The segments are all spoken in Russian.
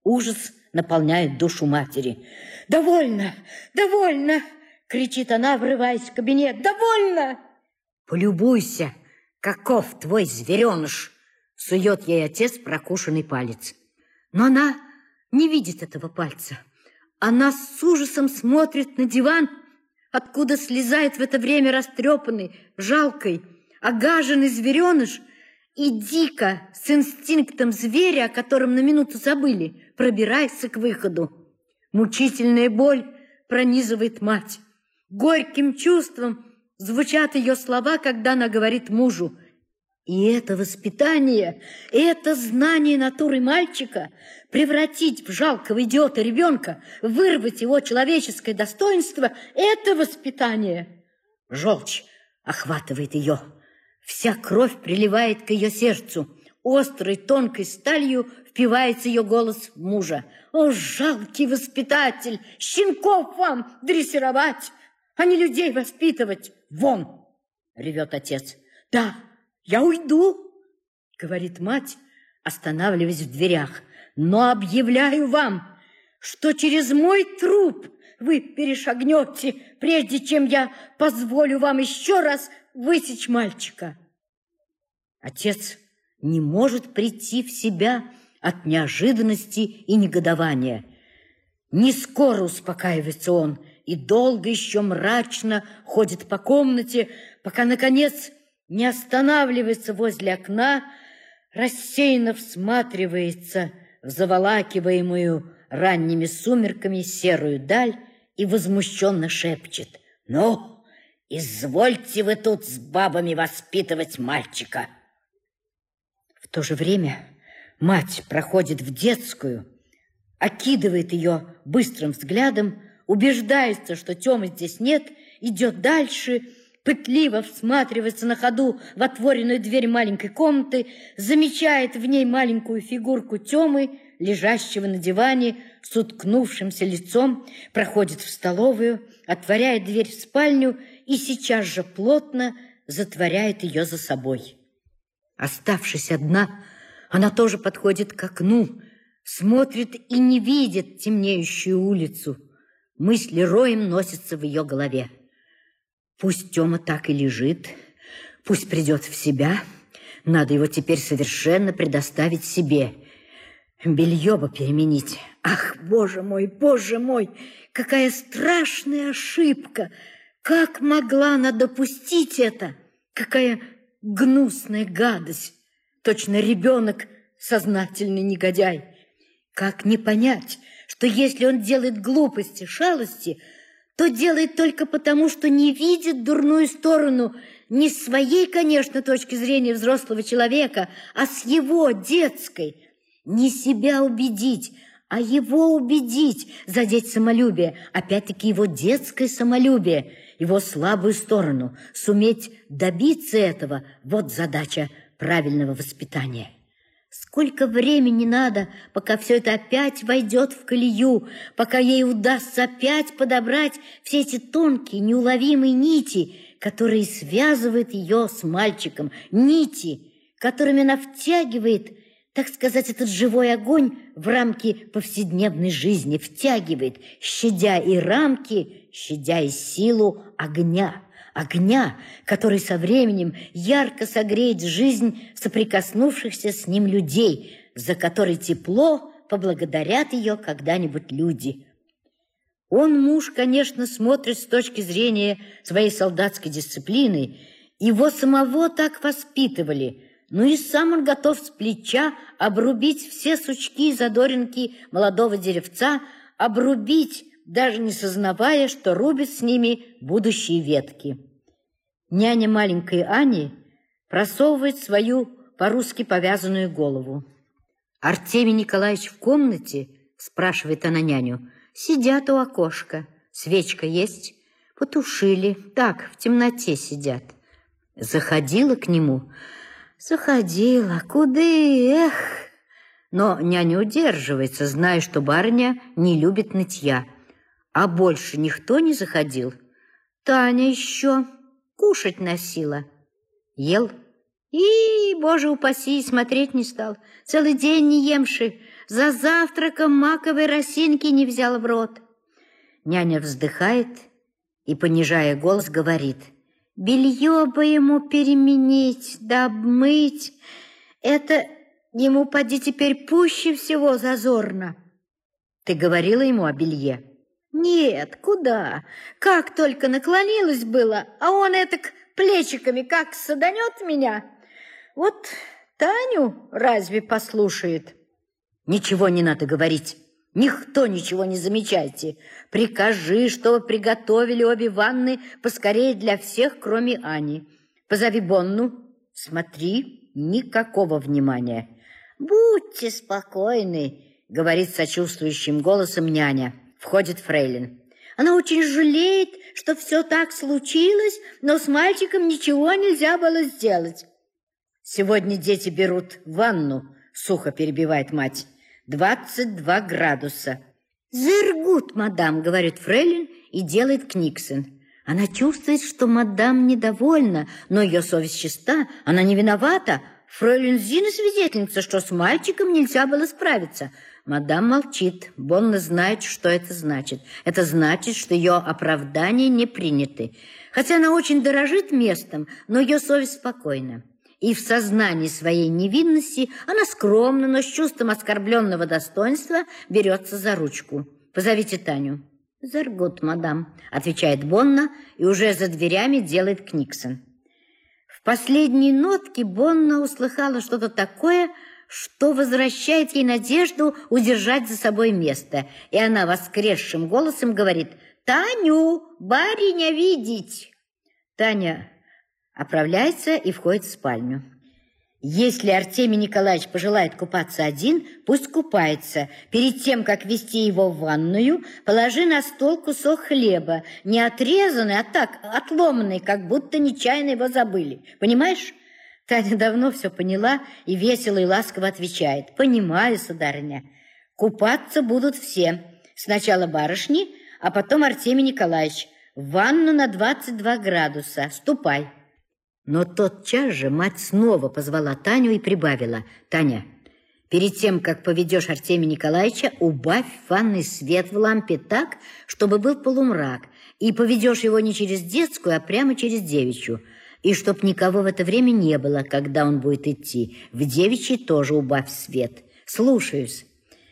Ужас наполняет душу матери. «Довольно! Довольно!» — кричит она, врываясь в кабинет. «Довольно!» «Полюбуйся, каков твой звереныш!» — сует ей отец прокушенный палец. Но она не видит этого пальца. Она с ужасом смотрит на диван, откуда слезает в это время растрепанный, жалкий, огаженный звереныш, и дико, с инстинктом зверя, о котором на минуту забыли, пробирается к выходу. Мучительная боль пронизывает мать. Горьким чувством звучат ее слова, когда она говорит мужу: и это воспитание, это знание натуры мальчика, превратить в жалкого идиота ребенка, вырвать его человеческое достоинство, это воспитание. Желчь охватывает ее. Вся кровь приливает к ее сердцу. Острой, тонкой сталью впивается ее голос мужа. «О, жалкий воспитатель! Щенков вам дрессировать, а не людей воспитывать! Вон!» — ревет отец. «Да, я уйду!» — говорит мать, останавливаясь в дверях. «Но объявляю вам, что через мой труп вы перешагнете, прежде чем я позволю вам еще раз высечь мальчика». Отец не может прийти в себя от неожиданности и негодования. Не скоро успокаивается он и долго еще мрачно ходит по комнате, пока, наконец, не останавливается возле окна, рассеянно всматривается в заволакиваемую ранними сумерками серую даль и возмущенно шепчет: «Ну, извольте вы тут с бабами воспитывать мальчика». В то же время мать проходит в детскую, окидывает ее быстрым взглядом, убеждается, что Тёмы здесь нет, идет дальше, пытливо всматривается на ходу в отворенную дверь маленькой комнаты, замечает в ней маленькую фигурку Тёмы, лежащего на диване с уткнувшимся лицом, проходит в столовую, отворяет дверь в спальню и сейчас же плотно затворяет ее за собой. Оставшись одна, она тоже подходит к окну, смотрит и не видит темнеющую улицу. Мысли роем носятся в ее голове. Пусть Тёма так и лежит, пусть придет в себя, надо его теперь совершенно предоставить себе. Белье бы переменить. Ах, боже мой, какая страшная ошибка! Как могла она допустить это? Какая гнусная гадость! Точно ребенок, сознательный негодяй. Как не понять, что если он делает глупости, шалости, то делает только потому, что не видит дурную сторону не с своей, конечно, точки зрения взрослого человека, а с его, детской. Не себя убедить, а его убедить, задеть самолюбие, опять-таки его детское самолюбие, его слабую сторону, суметь добиться этого – вот задача правильного воспитания. Сколько времени надо, пока все это опять войдет в колею, пока ей удастся опять подобрать все эти тонкие, неуловимые нити, которые связывают ее с мальчиком, нити, которыми она втягивает, так сказать, этот живой огонь в рамки повседневной жизни, втягивает, щадя и рамки, щадя и силу огня. Огня, который со временем ярко согреет жизнь соприкоснувшихся с ним людей, за который тепло поблагодарят ее когда-нибудь люди. Он, муж, конечно, смотрит с точки зрения своей солдатской дисциплины. Его самого так воспитывали, но и сам он готов с плеча обрубить все сучки и задоринки молодого деревца, обрубить, даже не сознавая, что рубит с ними будущие ветки. Няня маленькой Ани просовывает свою по-русски повязанную голову. «Артемий Николаевич в комнате?» – спрашивает она няню. «Сидят у окошка. Свечка есть?» «Потушили. Так, в темноте сидят». Заходила к нему. «Заходила. Куды? Эх!» Но няня удерживается, зная, что барыня не любит нытья. А больше никто не заходил. Таня еще кушать носила. Ел? И, боже упаси, смотреть не стал. Целый день не емши. За завтраком маковой росинки не взял в рот. Няня вздыхает и, понижая голос, говорит: белье бы ему переменить, да обмыть. Это ему поди теперь пуще всего зазорно. Ты говорила ему о белье? Нет, куда? Как только наклонилась было, а он этак плечиками как саданет меня. Вот Таню разве послушает? Ничего не надо говорить. Никто ничего не замечайте. Прикажи, чтобы приготовили обе ванны поскорее для всех, кроме Ани. Позови Бонну. Смотри, никакого внимания. Будьте спокойны, говорит сочувствующим голосом няня. Входит фрейлин. Она очень жалеет, что все так случилось, но с мальчиком ничего нельзя было сделать. Сегодня дети берут ванну, сухо перебивает мать. 22 градуса. «Зергут, мадам», — говорит фрейлин и делает книксон. Она чувствует, что мадам недовольна, но ее совесть чиста, она не виновата. Фрейлин Зина свидетельница, что с мальчиком нельзя было справиться. Мадам молчит. Бонна знает, что это значит. Это значит, что ее оправдания не приняты. Хотя она очень дорожит местом, но ее совесть спокойна. И в сознании своей невинности она скромно, но с чувством оскорбленного достоинства берется за ручку. «Позовите Таню». «Зергут, мадам», — отвечает Бонна и уже за дверями делает книксон. В последней нотке Бонна услыхала что-то такое, что возвращает ей надежду удержать за собой место, и она воскресшим голосом говорит: «Таню, барыня видеть!» Таня оправляется и входит в спальню. Если Артемий Николаевич пожелает купаться один, пусть купается. Перед тем, как вести его в ванную, положи на стол кусок хлеба, не отрезанный, а так, отломанный, как будто нечаянно его забыли. Понимаешь? Таня давно все поняла и весело и ласково отвечает: «Понимаю, сударыня. Купаться будут все. Сначала барышни, а потом Артемий Николаевич. В ванну на 22 градуса. Ступай». Но тотчас же мать снова позвала Таню и прибавила: «Таня, перед тем, как поведешь Артемия Николаевича, убавь в ванной свет в лампе так, чтобы был полумрак, и поведешь его не через детскую, а прямо через девичью, и чтоб никого в это время не было, когда он будет идти. В девичьей тоже убавь свет. Слушаюсь».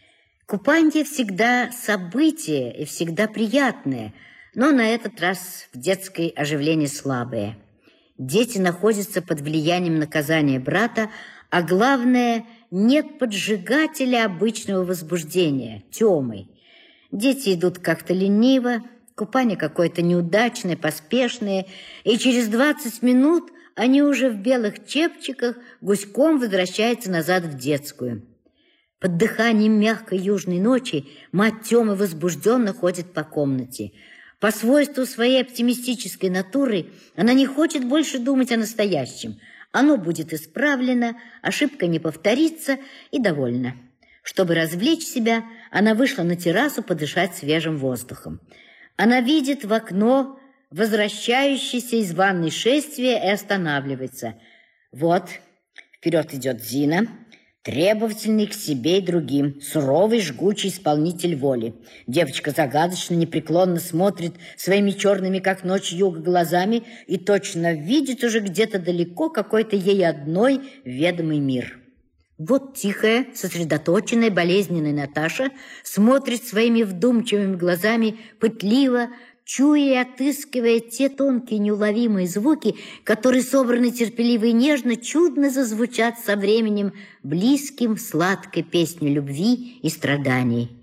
Купанье всегда событие и всегда приятное, но на этот раз в детской оживление слабое. Дети находятся под влиянием наказания брата, а главное, нет поджигателя обычного возбуждения, Тёмы. Дети идут как-то лениво, купание какое-то неудачное, поспешное, и через 20 минут они уже в белых чепчиках гуськом возвращаются назад в детскую. Под дыханием мягкой южной ночи мать Тёмы возбужденно ходит по комнате. По свойству своей оптимистической натуры она не хочет больше думать о настоящем. Оно будет исправлено, ошибка не повторится, и довольна. Чтобы развлечь себя, она вышла на террасу подышать свежим воздухом. Она видит в окно возвращающееся из ванной шествие и останавливается. Вот, вперед идет Зина, требовательный к себе и другим, суровый, жгучий исполнитель воли. Девочка загадочно, непреклонно смотрит своими черными, как ночь юга, глазами и точно видит уже где-то далеко какой-то ей одной ведомый мир. Вот тихая, сосредоточенная, болезненная Наташа смотрит своими вдумчивыми глазами пытливо, чуя и отыскивая те тонкие неуловимые звуки, которые, собраны терпеливо и нежно, чудно зазвучат со временем близким сладкой песней любви и страданий.